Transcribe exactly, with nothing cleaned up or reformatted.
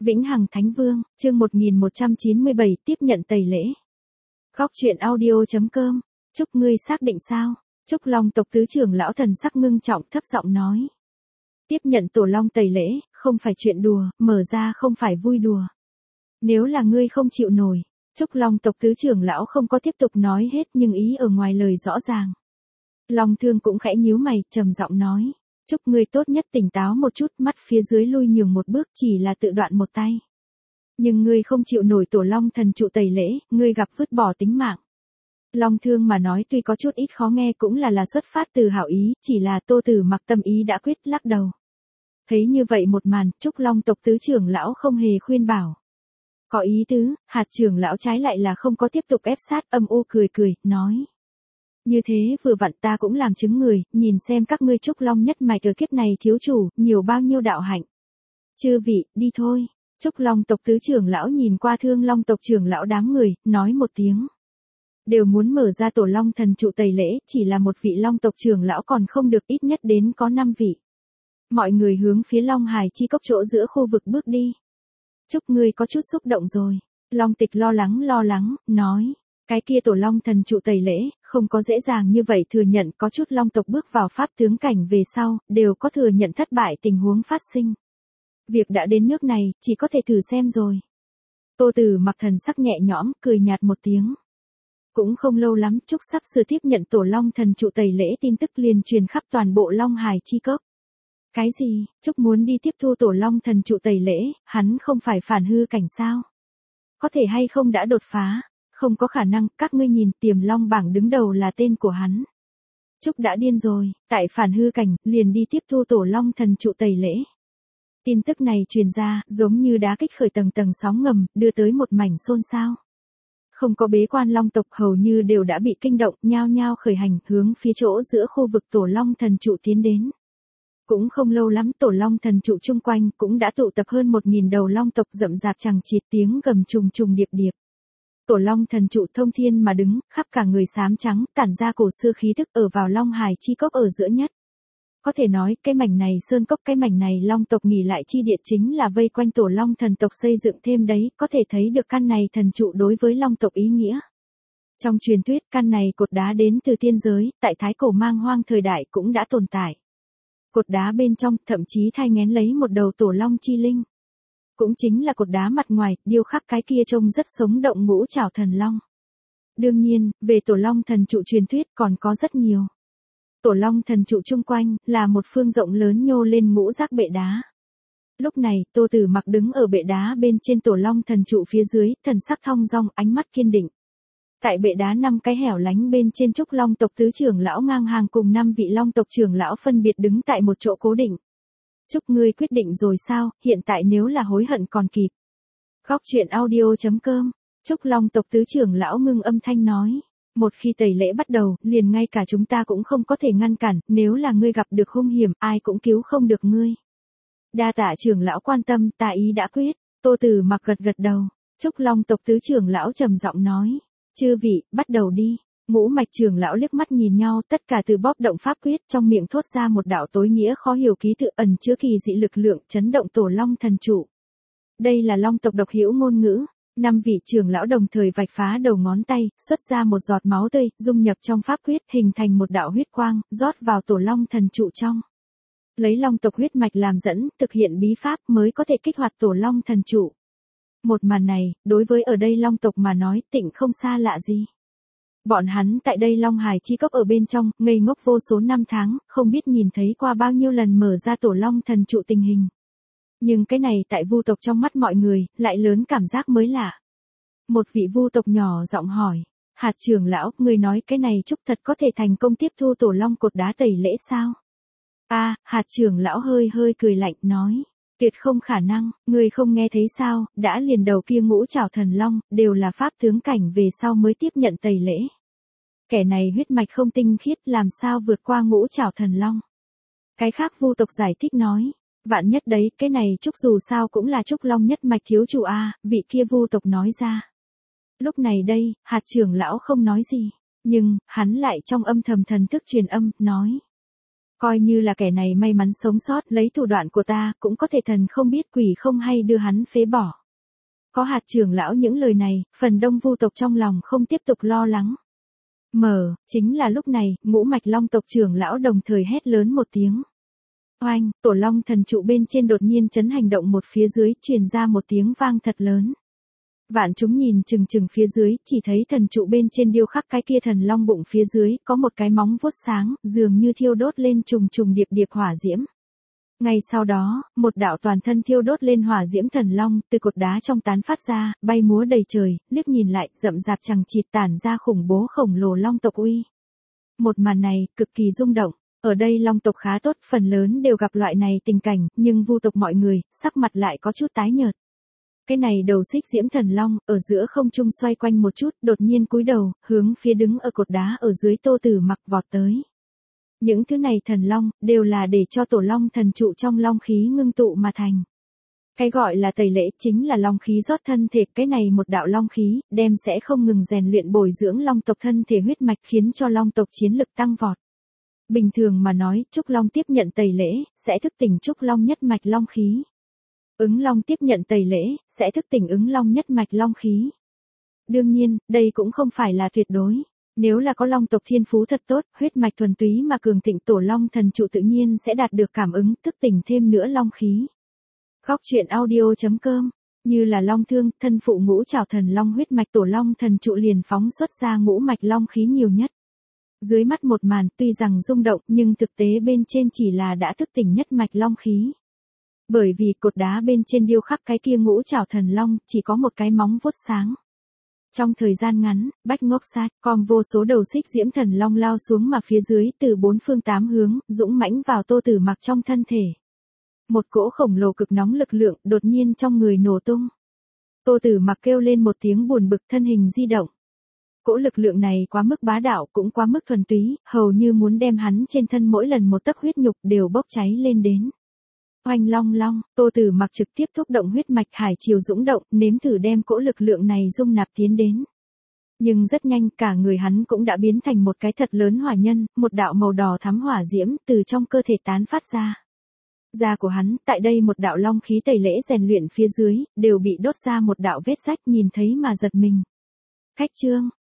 Vĩnh Hằng Thánh Vương, chương một nghìn một trăm chín mươi bảy tiếp nhận tẩy lễ. Góc truyện audio.com, chúc ngươi xác định sao? Trúc Long tộc tứ trưởng lão thần sắc ngưng trọng thấp giọng nói. Tiếp nhận tổ long tẩy lễ, không phải chuyện đùa, mở ra không phải vui đùa. Nếu là ngươi không chịu nổi, Trúc Long tộc tứ trưởng lão không có tiếp tục nói hết nhưng ý ở ngoài lời rõ ràng. Long Thương cũng khẽ nhíu mày, trầm giọng nói. Chúc ngươi tốt nhất tỉnh táo một chút, mắt phía dưới lui nhường một bước, chỉ là tự đoạn một tay. Nhưng ngươi không chịu nổi tổ long thần trụ tẩy lễ, ngươi gặp vứt bỏ tính mạng. Long Thương mà nói tuy có chút ít khó nghe cũng là là xuất phát từ hảo ý, chỉ là Tô Tử Mặc tâm ý đã quyết, lắc đầu. Thấy như vậy một màn, Trúc Long tộc tứ trưởng lão không hề khuyên bảo. Có ý tứ, hạt trưởng lão trái lại là không có tiếp tục ép sát, âm u cười cười, nói. Như thế vừa vặn ta cũng làm chứng người, nhìn xem các ngươi Trúc Long nhất mạch ở kiếp này thiếu chủ, nhiều bao nhiêu đạo hạnh. Chư vị, đi thôi. Trúc Long tộc tứ trưởng lão nhìn qua Thương Long tộc trưởng lão đám người, nói một tiếng. Đều muốn mở ra tổ long thần trụ tẩy lễ, chỉ là một vị Long tộc trưởng lão còn không được, ít nhất đến có năm vị. Mọi người hướng phía Long Hải chi cốc chỗ giữa khu vực bước đi. Chúc ngươi có chút xúc động rồi. Long Tịch lo lắng lo lắng, nói. Cái kia tổ long thần trụ tẩy lễ, không có dễ dàng như vậy thừa nhận, có chút long tộc bước vào pháp tướng cảnh về sau, đều có thừa nhận thất bại tình huống phát sinh. Việc đã đến nước này, chỉ có thể thử xem rồi. Tô Tử Mặc thần sắc nhẹ nhõm, cười nhạt một tiếng. Cũng không lâu lắm, Trúc sắp sửa tiếp nhận tổ long thần trụ tẩy lễ tin tức liền truyền khắp toàn bộ Long Hải chi cốc. Cái gì, Trúc muốn đi tiếp thu tổ long thần trụ tẩy lễ, hắn không phải phản hư cảnh sao? Có thể hay không đã đột phá? Không có khả năng, các ngươi nhìn tiềm long bảng đứng đầu là tên của hắn. Trúc đã điên rồi, tại phản hư cảnh, liền đi tiếp thu tổ long thần trụ tẩy lễ. Tin tức này truyền ra, giống như đá kích khởi tầng tầng sóng ngầm, đưa tới một mảnh xôn xao. Không có bế quan long tộc hầu như đều đã bị kinh động, nhao nhao khởi hành, hướng phía chỗ giữa khu vực tổ long thần trụ tiến đến. Cũng không lâu lắm tổ long thần trụ chung quanh cũng đã tụ tập hơn một nghìn đầu long tộc rậm rạp chằng chịt, tiếng gầm trùng trùng điệp điệp. Tổ long thần trụ thông thiên mà đứng, khắp cả người xám trắng, tản ra cổ xưa khí thức ở vào Long Hải chi cốc ở giữa nhất. Có thể nói, cái mảnh này sơn cốc, cái mảnh này long tộc nghỉ lại chi địa chính là vây quanh tổ long thần tộc xây dựng thêm đấy, có thể thấy được căn này thần trụ đối với long tộc ý nghĩa. Trong truyền thuyết, căn này cột đá đến từ tiên giới, tại thái cổ mang hoang thời đại cũng đã tồn tại. Cột đá bên trong, thậm chí thai nghén lấy một đầu tổ long chi linh. Cũng chính là cột đá mặt ngoài, điêu khắc cái kia trông rất sống động ngũ trảo thần long. Đương nhiên, về tổ long thần trụ truyền thuyết còn có rất nhiều. Tổ long thần trụ chung quanh, là một phương rộng lớn nhô lên ngũ giác bệ đá. Lúc này, Tô Tử Mặc đứng ở bệ đá bên trên tổ long thần trụ phía dưới, thần sắc thong dong, ánh mắt kiên định. Tại bệ đá năm cái hẻo lánh bên trên Trúc Long tộc tứ trưởng lão ngang hàng cùng năm vị long tộc trưởng lão phân biệt đứng tại một chỗ cố định. Chúc ngươi quyết định rồi sao, hiện tại nếu là hối hận còn kịp. Góc truyện audio.com, Trúc Long tộc tứ trưởng lão ngưng âm thanh nói. Một khi tẩy lễ bắt đầu, liền ngay cả chúng ta cũng không có thể ngăn cản, nếu là ngươi gặp được hung hiểm, ai cũng cứu không được ngươi. Đa tạ trưởng lão quan tâm, ta ý đã quyết. Tô Tử Mặc gật gật đầu. Trúc Long tộc tứ trưởng lão trầm giọng nói. Chư vị, bắt đầu đi. Ngũ mạch trưởng lão liếc mắt nhìn nhau, tất cả từ bóp động pháp quyết, trong miệng thốt ra một đạo tối nghĩa khó hiểu ký tự ẩn chứa kỳ dị lực lượng, chấn động tổ long thần trụ. Đây là long tộc độc hữu ngôn ngữ. Năm vị trưởng lão đồng thời vạch phá đầu ngón tay, xuất ra một giọt máu tươi, dung nhập trong pháp quyết, hình thành một đạo huyết quang, rót vào tổ long thần trụ trong. Lấy long tộc huyết mạch làm dẫn, thực hiện bí pháp mới có thể kích hoạt tổ long thần trụ. Một màn này, đối với ở đây long tộc mà nói, tịnh không xa lạ gì. Bọn hắn tại đây Long Hải chi cốc ở bên trong, ngây ngốc vô số năm tháng, không biết nhìn thấy qua bao nhiêu lần mở ra tổ long thần trụ tình hình. Nhưng cái này tại vu tộc trong mắt mọi người, lại lớn cảm giác mới lạ. Một vị vu tộc nhỏ giọng hỏi, hạt trưởng lão, người nói cái này Trúc thật có thể thành công tiếp thu tổ long cột đá tẩy lễ sao? A, hạt trưởng lão hơi hơi cười lạnh, nói. Tuyệt không khả năng, người không nghe thấy sao, đã liền đầu kia ngũ trảo thần long, đều là pháp tướng cảnh về sau mới tiếp nhận tẩy lễ. Kẻ này huyết mạch không tinh khiết, làm sao vượt qua ngũ trảo thần long. Cái khác vu tộc giải thích nói, vạn nhất đấy, cái này Trúc dù sao cũng là Trúc Long nhất mạch thiếu chủ a, vị kia vu tộc nói ra. Lúc này đây, hạt trưởng lão không nói gì, nhưng, hắn lại trong âm thầm thần thức truyền âm, nói. Coi như là kẻ này may mắn sống sót, lấy thủ đoạn của ta, cũng có thể thần không biết quỷ không hay đưa hắn phế bỏ. Có hạt trưởng lão những lời này, phần đông vu tộc trong lòng không tiếp tục lo lắng. Mở, chính là lúc này, ngũ mạch long tộc trưởng lão đồng thời hét lớn một tiếng. Oanh, tổ long thần trụ bên trên đột nhiên chấn hành động một phía dưới, truyền ra một tiếng vang thật lớn. Vạn chúng nhìn chừng chừng phía dưới, chỉ thấy thần trụ bên trên điêu khắc cái kia thần long bụng phía dưới, có một cái móng vuốt sáng, dường như thiêu đốt lên trùng trùng điệp điệp hỏa diễm. Ngay sau đó, một đạo toàn thân thiêu đốt lên hỏa diễm thần long, từ cột đá trong tán phát ra, bay múa đầy trời, liếc nhìn lại, rậm rạp chằng chịt tản ra khủng bố khổng lồ long tộc uy. Một màn này, cực kỳ rung động. Ở đây long tộc khá tốt, phần lớn đều gặp loại này tình cảnh, nhưng vu tộc mọi người, sắc mặt lại có chút tái nhợt. Cái này đầu xích diễm thần long, ở giữa không trung xoay quanh một chút, đột nhiên cúi đầu, hướng phía đứng ở cột đá ở dưới Tô Tử Mặc vọt tới. Những thứ này thần long, đều là để cho tổ long thần trụ trong long khí ngưng tụ mà thành. Cái gọi là tẩy lễ chính là long khí rót thân thể, cái này một đạo long khí, đem sẽ không ngừng rèn luyện bồi dưỡng long tộc thân thể huyết mạch khiến cho long tộc chiến lực tăng vọt. Bình thường mà nói, Trúc Long tiếp nhận tẩy lễ, sẽ thức tỉnh Trúc Long nhất mạch long khí. Ứng Long tiếp nhận tẩy lễ, sẽ thức tỉnh Ứng Long nhất mạch long khí. Đương nhiên, đây cũng không phải là tuyệt đối. Nếu là có long tộc thiên phú thật tốt, huyết mạch thuần túy mà cường thịnh tổ long thần trụ tự nhiên sẽ đạt được cảm ứng, thức tỉnh thêm nữa long khí. Góc truyện audio chấm com, như là long thương, thân phụ ngũ trảo thần long huyết mạch tổ long thần trụ liền phóng xuất ra ngũ mạch long khí nhiều nhất. Dưới mắt một màn, tuy rằng rung động, nhưng thực tế bên trên chỉ là đã thức tỉnh nhất mạch long khí. Bởi vì cột đá bên trên điêu khắc cái kia ngũ trảo thần long, chỉ có một cái móng vuốt sáng. Trong thời gian ngắn, Bách Ngốc Sát, com vô số đầu xích diễm thần long lao xuống mà phía dưới từ bốn phương tám hướng, dũng mãnh vào Tô Tử Mặc trong thân thể. Một cỗ khổng lồ cực nóng lực lượng, đột nhiên trong người nổ tung. Tô Tử Mặc kêu lên một tiếng buồn bực, thân hình di động. Cỗ lực lượng này quá mức bá đạo, cũng quá mức thuần túy, hầu như muốn đem hắn trên thân mỗi lần một tấc huyết nhục đều bốc cháy lên đến. Oanh long long, Tô Tử Mặc trực tiếp thúc động huyết mạch hải triều dũng động, nếm thử đem cỗ lực lượng này dung nạp tiến đến. Nhưng rất nhanh, cả người hắn cũng đã biến thành một cái thật lớn hỏa nhân, một đạo màu đỏ thắm hỏa diễm từ trong cơ thể tán phát ra. Da của hắn, tại đây một đạo long khí tẩy lễ rèn luyện phía dưới, đều bị đốt ra một đạo vết rách, nhìn thấy mà giật mình. Khách trương,